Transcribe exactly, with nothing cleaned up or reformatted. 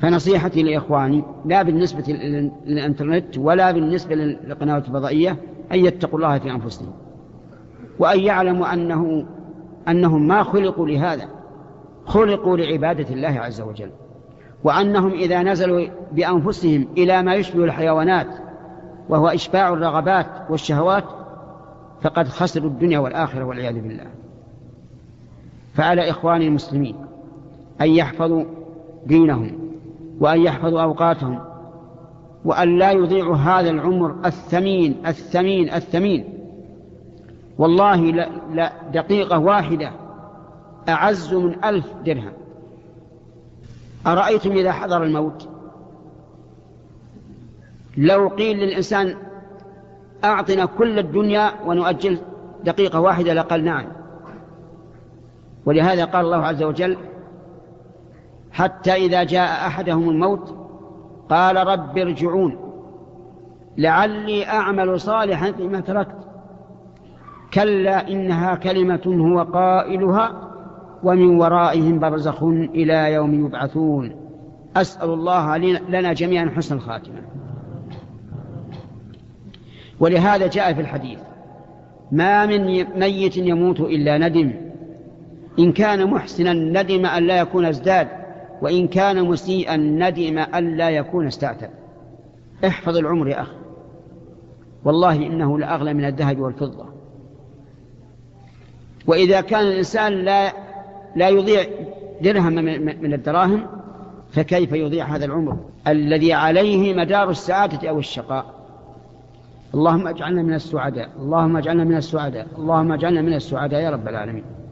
فنصيحتي لإخواني لا بالنسبة للإنترنت ولا بالنسبة للقنوات الفضائية أن يتقوا الله في أنفسهم، وأن يعلموا أنه أنهم ما خلقوا لهذا، خلقوا لعبادة الله عز وجل، وأنهم إذا نزلوا بأنفسهم إلى ما يشبه الحيوانات وهو إشباع الرغبات والشهوات فقد خسروا الدنيا والآخرة والعياذ بالله. فعلى إخواني المسلمين أن يحفظوا دينهم وأن يحفظوا أوقاتهم وأن لا يضيعوا هذا العمر الثمين الثمين الثمين. والله لا, لا دقيقة واحدة أعز من ألف درهم. أرأيتم إذا حضر الموت لو قيل للإنسان أعطنا كل الدنيا ونؤجل دقيقة واحدة لقال نعم. ولهذا قال الله عز وجل حتى إذا جاء أحدهم الموت قال رب ارجعون لعلي أعمل صالحا فيما تركت كلا إنها كلمة هو قائلها ومن ورائهم برزخ إلى يوم يبعثون. أسأل الله لنا جميعا حسن الخاتمة. ولهذا جاء في الحديث ما من ميت يموت إلا ندم، إن كان محسنا ندم أن لا يكون ازداد، وإن كان مسيئا ندم أن لا يكون استعتب. احفظ العمر يا أخي، والله إنه لأغلى من الذهب والفضة. وإذا كان الإنسان لا, لا يضيع درهم من الدراهم فكيف يضيع هذا العمر الذي عليه مدار السعادة أو الشقاء؟ اللهم اجعلنا من السعداء، اللهم اجعلنا من السعداء، اللهم اجعلنا من السعداء يا رب العالمين.